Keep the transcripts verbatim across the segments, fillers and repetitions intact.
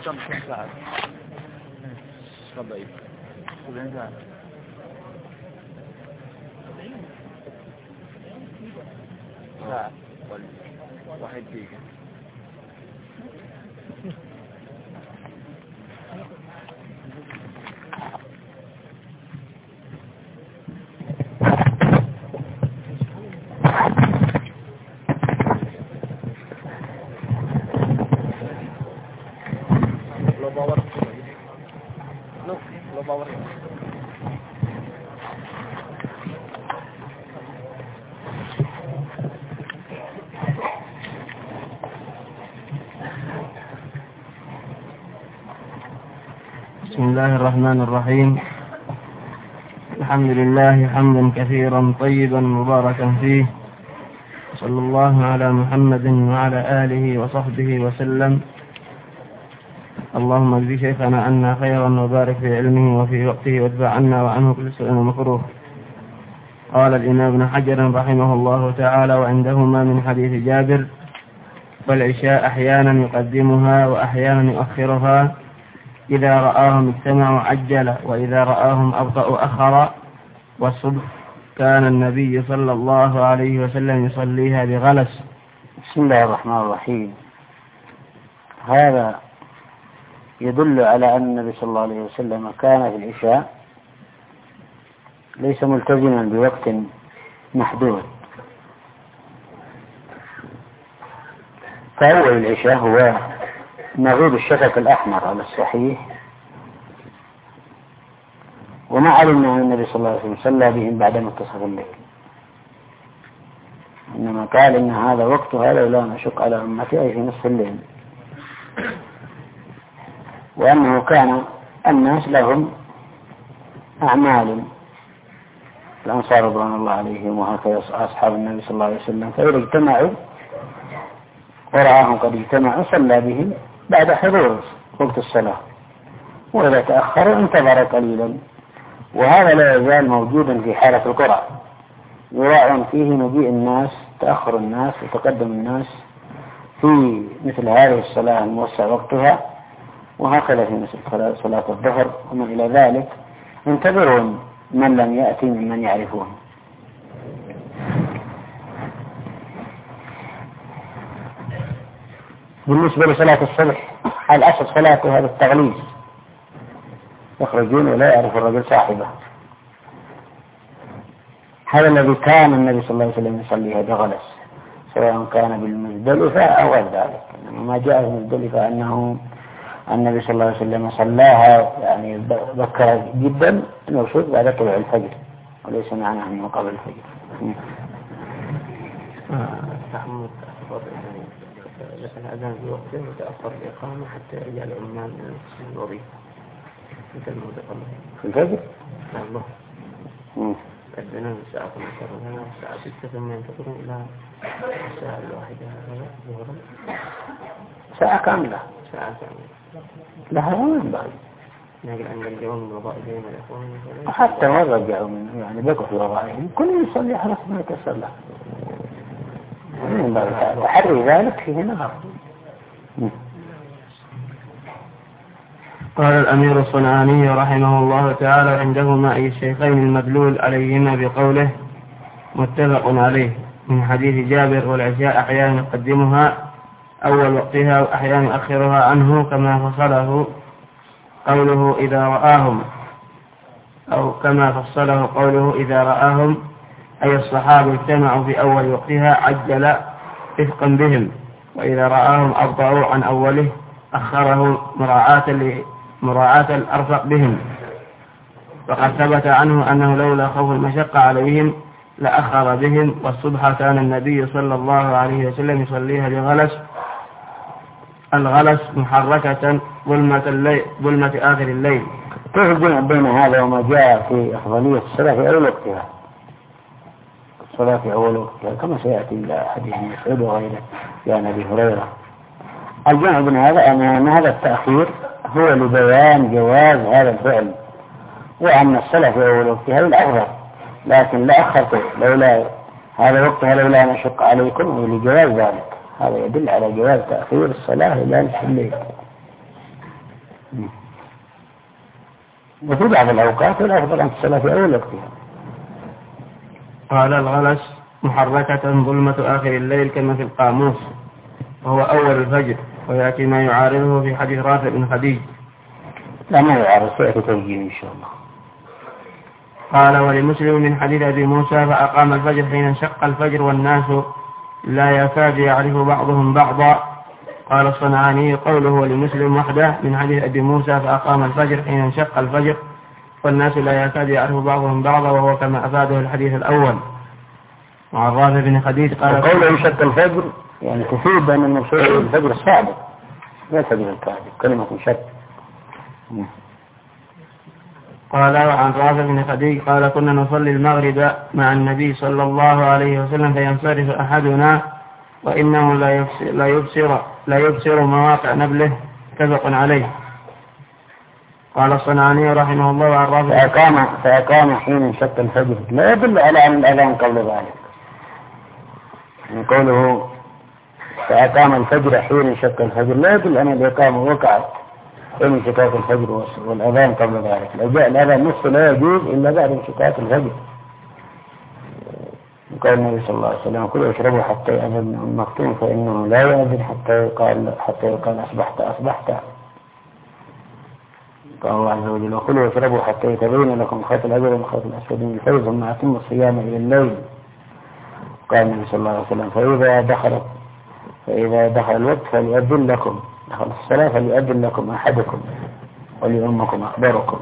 كم كم ساعة؟ سبعين سبعين ساعة. ساعة واحد دقيقة. بسم الله الرحمن الرحيم. الحمد لله حمدا كثيرا طيبا مباركا فيه، صلى الله على محمد وعلى آله وصحبه وسلم. اللهم اجزي شيخنا عنا خيرا وبارك في علمه وفي وقته وادفع عنا وعنه كل سوء ومكروه. قال الإمام ابن حجر رحمه الله تعالى: وعندهما من حديث جابر: فالعشاء أحيانا يقدمها وأحيانا يؤخرها، إذا رآهم اجتمعوا عجل وإذا رآهم أبطأوا أخر، والصبح كان النبي صلى الله عليه وسلم يصليها بغلس. بسم الله الرحمن الرحيم. هذا يدل على أن النبي صلى الله عليه وسلم كان في العشاء ليس ملتزما بوقت محدود. فأول العشاء هو مغيب الشفق الأحمر على الصحيح، وما علمنا أن النبي صلى الله عليه وسلم صلى بهم بعد منتصف الليل، إنما قال إن هذا وقتها لولا أن أشق على أمتي أي في نصف الليل، وأنه كان الناس لهم أعمال، الأنصار رضوان الله عليهم وهكذا أصحاب النبي صلى الله عليه وسلم، فإذا اجتمعوا ورآهم قد اجتمعوا صلى بهم بعد حضور وقت الصلاة، وإذا تأخروا انتظر قليلا. وهذا لا يزال موجودا في حالة القرى، يراعون فيه مجيء الناس، تأخر الناس وتقدم الناس في مثل هذه الصلاة الموسع وقتها، وهكذا في مثل صلاة الظهر وما إلى ذلك، ينتظرون من لم يأتي ممن يعرفون. بالنسبة لصلاة الصبح الأصل صلاة هذا التغليظ، يخرجون ولا يعرف الرجل صاحبه. هذا الذي كان النبي صلى الله عليه وسلم يصليها بغلس، سواء كان بالمزدلفة أو غير ذلك. إنما ما جاء في المزدلفة أنه النبي صلى الله عليه وسلم صلاها يعني بكر جدا، المقصود بعد طلوع الفجر، وليس معناه أنه قبل الفجر. تحمد مثل أذان في وقته وتأخر الإقامة حتى يرجع العمال من الوظيفة مثل ما ذكرنا في الفجر. الله أذنان الساعة خمسة والساعة ستة ثم ينتظرون إلى الساعة الواحدة ظهرا، ساعة كاملة ساعة كاملة لها وين بعد نقل أن يرجعون من وظائفهم الإخوان حتى ما رجعوا من يعني بقوا في وظائفهم، كل يصلي حرص ما يتصلى وحري ذلك فيه نهر. قال الأمير الصنعاني رحمه الله تعالى: عندهما أي الشيخين المدلول عليهما بقوله متفق عليه من حديث جابر: والعشاء أحيانا يقدمها أول وقتها وأحيانا يؤخرها عنه، كما فصله قوله إذا رآهم، أو كما فصله قوله إذا رآهم، أي الصحابة اجتمعوا في أول وقتها عجل رفقا بهم، وإذا رآهم أبطأوا عن أوله أخره مراعاة مراعاة الأرفق بهم. وقد ثبت عنه أنه لولا خوف المشقة عليهم لأخر بهم. والصبح كان النبي صلى الله عليه وسلم يصليها بغلس، الغلس محركة ظلمة الليل، ظلمة آخر الليل. كيف الجمع بين هذا وما جاء في أفضلية الصلاة في أول وقتها؟ الصلاة في أول وقتها كما سيأتي إلى حديث مسعود وغيره يا أبي هريرة. الجمع بين هذا أن هذا التأخير هو لبيان جواز هذا الفعل، وأن الصلاة في أول وقتها للأفضل، لكن لا أخرته لولا هذا وقتها لولا أن أشق عليكم ولجواز ذلك. هذا يدل على جواز تأخير الصلاة إلى نصف الليل. وفي بعض الأوقات الأفضل أن تصلى في أول وقتها. قال الغلس محركة ظلمة آخر الليل كما في القاموس، وهو أول الفجر، ويأتي ما يعارضه في حديث رافع بن خديج. لا ما يعارض، سيأتي توجيه إن شاء الله. قال ولمسلم من حديث أبي موسى فأقام الفجر حين انشق الفجر والناس لا يكاد يعرف بعضهم بعضا. قال الصنعاني قوله ولمسلم وحده من حديث أبي موسى فأقام الفجر حين انشق الفجر والناس لا يكاد يعرف بعضهم بعضا، وهو كما أفاده الحديث الأول. وعن رافع بن خديج قال قوله انشق الفجر يعني تفيد أن المقصود الفجر الصادق لا فجر الكاذب، كلمة انشق. قال عن رافع بن خديج قال كنا نصلي المغرب مع النبي صلى الله عليه وسلم فينصرف أحدنا وإنه لا يبصر لا يبصر, لا يبصر مواقع نبله، متفق عليه. قال الصنعاني رحمه الله عن رافع فأقام, فأقام حين انشق الفجر لا يدل على أن الأذان قبل ذلك، يعني قوله فأقام الفجر حين انشق الفجر لا يدل أن الإقامة وقعت حين انشقاق الفجر والأذان قبل ذلك. لو جاء الأذان نصف لا يجوز إلا بعد انشقاق الفجر. قال النبي صلى الله عليه وسلم كلوا واشربوا حتى يأذن المختوم فإنه لا يأذن حتى يقال حتى يقال أصبحت أصبحت. قال الله عز وجل وكلوا واشربوا حتى يتبين لكم الخيط الأبيض والخيط الأسود من الفجر ثم أتموا الصيام إلى الليل. قال النبي صلى الله عليه وسلم فإذا دخل فإذا دخل الوقت فليؤذن لكم، دخل الصلاة فليؤذن لكم أحدكم وليؤمكم أخباركم.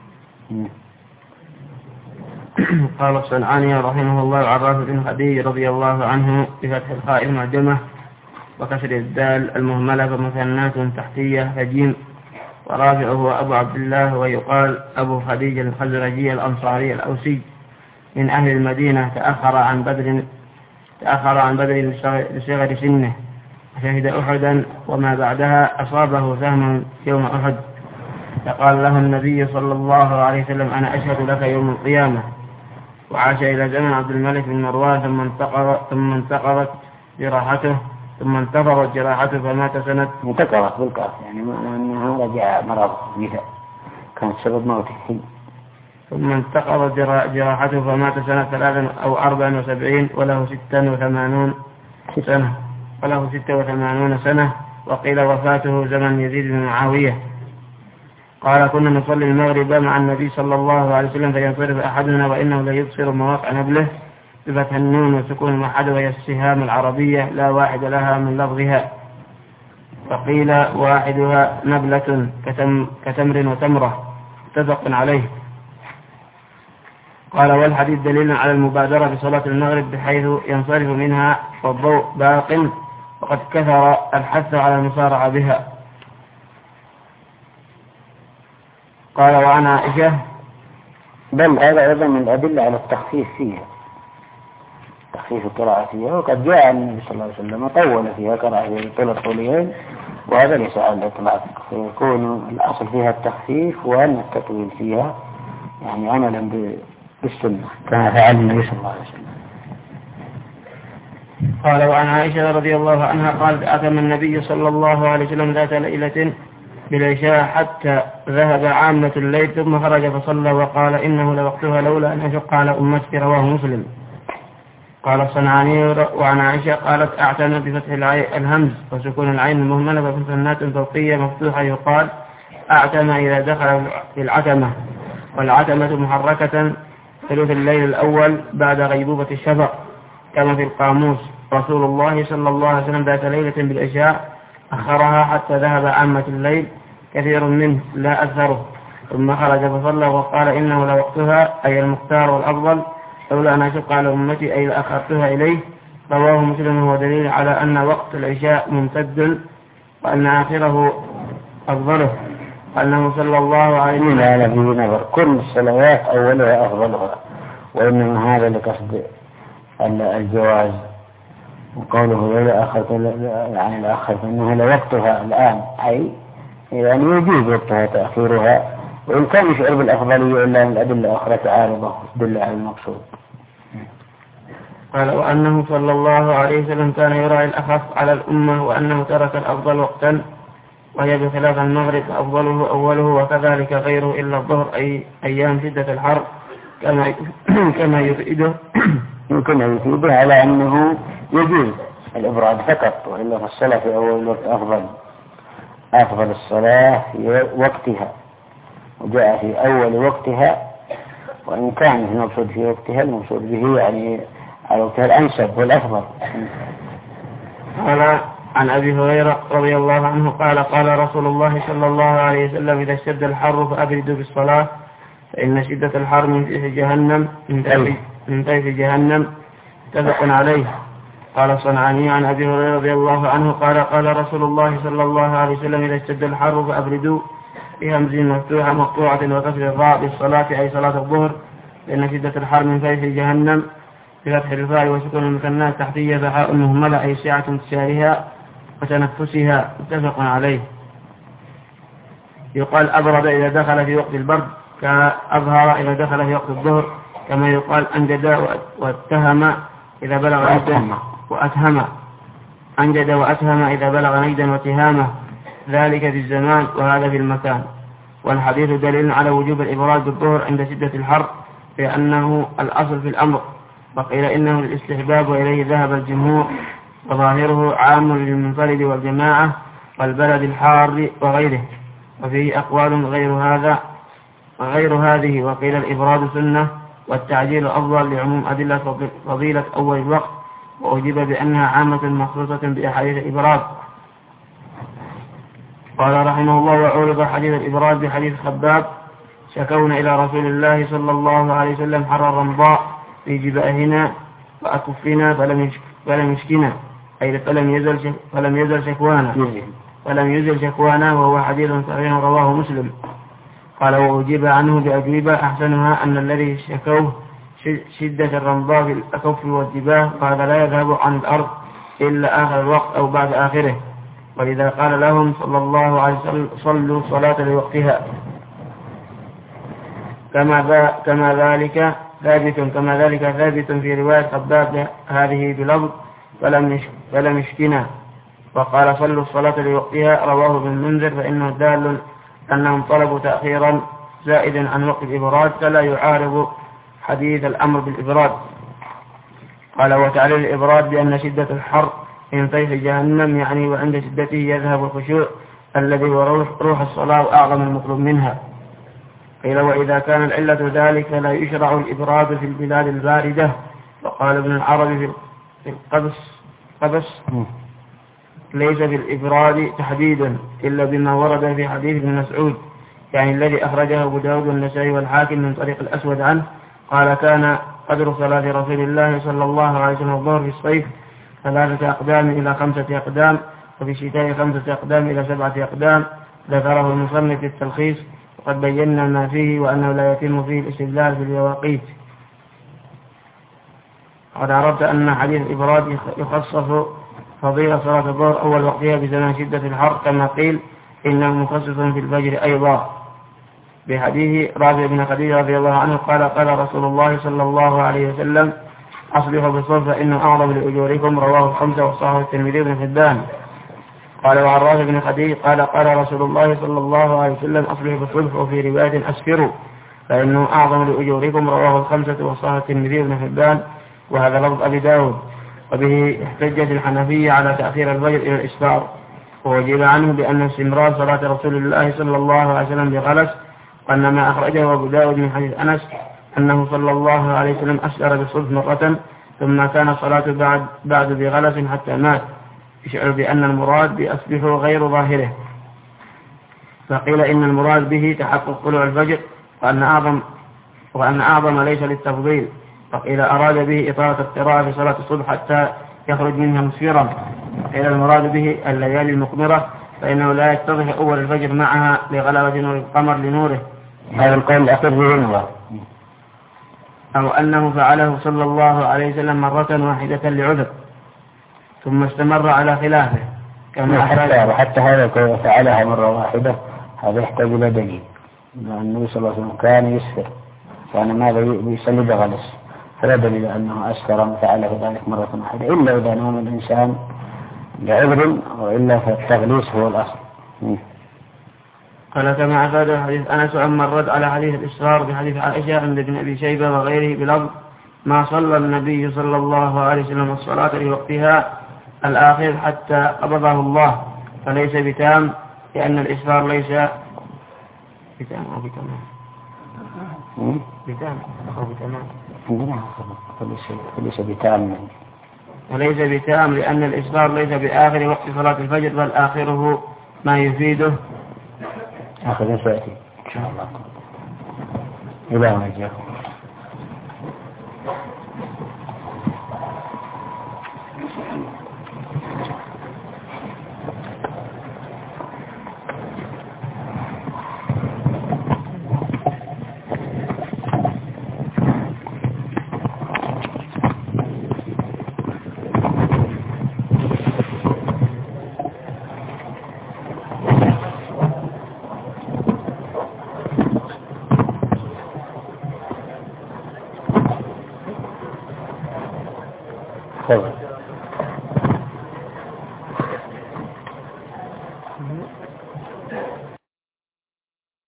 قال الصنعاني رحمه الله عن رافع بن خديج رضي الله عنه بفتح الخاء المعجمة وكسر الدال المهملة فمثنات تحتية فجيم، ورافع هو أبو عبد الله ويقال أبو خديج الخزرجي الأنصاري الأوسي من أهل المدينة، تأخر عن بدر تأخر عن بدر لصغر سنه، شهد أحدا وما بعدها أصابه سهم يوم أحد، فقال له النبي صلى الله عليه وسلم أنا أشهد لك يوم القيامة. وعاش إلى زمن عبد الملك بن مروان ثم انتقضت ثم انتقضت جراحته ثم انتفضت جراحته فمات سنة انتقضت بالقاف يعني أنه رجع مرض جدا كان سبب موته. ثم انتقضت جراحته فمات سنة ثلاث أو أربع وسبعين وله ستة وثمانون سنة وله ستة وثمانون سنة وقيل وفاته زمن يزيد بن معاوية. قال كنا نصلي المغرب مع النبي صلى الله عليه وسلم فينصرف أحدنا وإنه لا يبصر مواقع نبله بفتح النون وسكون الموحد وهي السهام العربية لا واحد لها من لفظها، فقيل واحدها نبلة كتم كتمر وتمرة، متفق عليه. قال والحديث دليل على المبادرة بصلاة المغرب بحيث ينصرف منها والضوء باق، وقد كثر الحث على المسارعة بها. قال وعن عائشة بل هذا أيضا من الأدلة على التخفيف فيها، تخفيف القراءة فيها، وقد جاء النبي صلى الله عليه وسلم طول فيها قراءة طول الطولين، وهذا ليس على الإطلاق، فيكون الأصل فيها التخفيف وأن التطويل فيها يعني عملا بالسنة كما فعل النبي صلى الله عليه وسلم. قال وعن عائشة رضي الله عنها قالت أتم النبي صلى الله عليه وسلم ذات ليلة بالعشاء حتى ذهب عامة الليل ثم خرج فصلى وقال إنه لوقتها لولا أن أشق على أمتي، رواه مسلم. قال الصنعاني وعن عائشة قالت أعتم بفتح الهمز وسكون العين المهملة وفتنات فوقية مفتوحة يقال أعتم إذا دخل في العتمة، والعتمة محركة ثلث الليل الأول بعد غيبوبة الشفق كما في القاموس. رسول الله صلى الله عليه وسلم ذات ليلة بالعشاء أخرها حتى ذهب عامة الليل كثير منه لا أكثره، ثم خرج فصلى وقال إنه لوقتها أي المختار والأفضل لولا أن أشق على أمتي أي لأخرتها إليه، رواه مسلم. هو دليل على أن وقت العشاء ممتد وأن آخره أفضله، وأنه صلى الله عليه وسلم لا لا في نظر كل الصلوات أولها أفضلها، وإنما هذا لقصد الجواز. وقوله لا أخذت يعني لا أخذت إنها لوقتها الآن أي يعني يجوز وقتها تأخيرها، وإن كان يشعر بالأفضلية إلا من الأدلة أخرى تعارضة تدل على المقصود. قال وأنه صلى الله عليه وسلم كان يراعي الأخف على الأمة، وأنه ترك الأفضل وقتا وهي بخلاف المغرب أفضله أوله وكذلك غيره إلا الظهر أي أيام شدة الحر كما كما يفيده يمكن أن يفيده على أنه يجوز الإبراد فقط، وإلا فالصلاة في أول الوقت أفضل أفضل الصلاة في وقتها، وجاء في أول وقتها، وإن كان المقصود في وقتها المقصود به يعني على وقتها الأنسب والأفضل. قال عن أبي هريرة رضي الله عنه قال قال رسول الله صلى الله عليه وسلم إذا اشتد الحر فأبردوا بالصلاة فإن شدة الحر من فيح جهنم من فيح جهنم متفق عليه. قال الصنعاني عن أبي هريرة رضي الله عنه قال قال رسول الله صلى الله عليه وسلم إذا اشتد الحر فأبردوا بهمز مفتوحة مقطوعة وكسر الراء بالصلاة أي صلاة الظهر لأن شدة الحر من فيح جهنم بفتح الفاء وسكون المثنى تحتية فحاء مهملة أي سعة انتشارها وتنفسها متفق عليه. يقال أبرد إذا دخل في وقت البرد كأظهر إذا دخل في وقت الظهر، كما يقال أنجد واتهم إذا بلغ نجدا وأتهم أنجد وأتهم إذا بلغ نجدا واتهامه، ذلك في الزمان وهذا في المكان. والحديث دليل على وجوب الإبراد بالظهر عند شدة الحر لأنه الأصل في الأمر، وقيل إنه الاستحباب وإليه ذهب الجمهور، وظاهره عام للمنفرد والجماعة والبلد الحار وغيره، وفيه أقوال غير هذا غير هذه. وقيل الإبراد سنة والتعجيل أفضل لعموم أدلة فضيلة أول الوقت، وأجيب بأنها عامة مخصوصة بأحاديث الإبراد. قال رحمه الله وعرض حديث الإبراد بحديث خباب شكونا إلى رسول الله صلى الله عليه وسلم حر الرمضاء في جباهنا وأكفنا فلم فلم يشكنا أي فلم يزل فلم يزل شكوانا فلم يزل شكوانا وهو حديث صحيح رواه مسلم. قال وأجيب عنه بأجوبة أحسنها أن الذي شكوه شدة الرمضاء في الأكف والجباه وهذا لا يذهب عن الأرض إلا آخر الوقت أو بعد آخره، ولذا قال لهم صلى الله عليه وسلم صلوا صلاة لوقتها. كما كما ذلك ثابت كما ذلك ثابت في رواية خباب هذه بلفظ فلم فلم يشكنا، وقال صلوا الصلاة لوقتها رواه ابن المنذر، فإنه دال أنهم طلبوا تأخيرا زائدا عن وقت الإبراد فلا يعارض حديث الأمر بالإبراد. قال وتعليل الإبراد بأن شدة الحر من فيح جهنم يعني وعند شدته يذهب الخشوع الذي هو روح الصلاة وأعظم المطلوب منها. قيل وإذا كان العلة ذلك لا يشرع الإبراد في البلاد الباردة. وقال ابن العربي في القبس قبس ليس في الإبراد تحديدا إلا بما ورد في حديث ابن مسعود يعني الذي أخرجه أبو داود والنسائي والحاكم من طريق الأسود عنه قال كان قدر صلاة رسول الله صلى الله عليه وسلم الظهر في الصيف ثلاثة أقدام إلى خمسة أقدام وفي الشتاء خمسة أقدام إلى سبعة أقدام. ذكره المصنف في التلخيص وقد بينا ما فيه وأنه لا يتم فيه الاستدلال بالمواقيت. قد عرفت أن حديث الإبراد يخصص فضيلة صلاة الظهر أول وقتها بزمان شدة الحر كما قيل إنه مخصص في الفجر أيضا بحديث رافع بن خديجة رضي الله عنه قال قال رسول الله صلى الله عليه وسلم أصلحوا بالصبح فإنه أعظم لأجوركم رواه الخمسة وصححه الترمذي بن حبان. قال وعن رافع بن خديجة قال قال رسول الله صلى الله عليه وسلم أصلحوا بالصبح وفي رواية أسفروا فإنه أعظم لأجوركم رواه الخمسة وصححه الترمذي بن حبان، وهذا لفظ أبي داود. وبه احتجت الحنفية على تأخير الفجر إلى الإسفار، ووجب عنه بأن استمرار صلاة رسول الله صلى الله عليه وسلم بغلس، وأن ما أخرجه أبو داود من حديث أنس أنه صلى الله عليه وسلم أسفر بالصبح مرة ثم كان الصلاة بعد, بعد بغلس حتى مات، يشعر بأن المراد بأصبحه غير ظاهره. فقيل إن المراد به تحقق طلوع الفجر وأن أعظم, وأن أعظم ليس للتفضيل. فقيل أراد به إطالة القراءة في صلاة الصبح حتى يخرج منها مسفرا. قيل المراد به الليالي المقمرة فإنه لا يتضح أول الفجر معها لغلبة نور القمر لنوره. هذا القول الأخير به أو أنه فعله صلى الله عليه وسلم مرة واحدة لعذر ثم استمر على خلافه كما حتى, حتى هذا فعلها مرة واحدة هذا يحتاج إلى دليل، لأن النبي صلى الله عليه وسلم كان يسفر كان ماذا يصلي بغلس، فلا دليل أنه أسفر وفعله ذلك مرة واحدة إلا إذا نام الإنسان لعذر، وإلا فالتغليس هو الأصل. قال كما أفاد حديث أنس عما الرد على حديث الإصرار بحديث عائشة عند ابن أبي شيبة وغيره بلفظ ما صلى النبي صلى الله عليه وسلم الصلاة لوقتها الآخر حتى قبضه الله، فليس بتام لأن الإصرار ليس بتام أو بتمام بتام أو بتمام فليس بتام وليس بتام لأن الإصرار ليس بآخر وقت صلاة الفجر، بل آخره ما يفيده آخر سيأتي إن شاء الله إلى ما جاء. تفضل.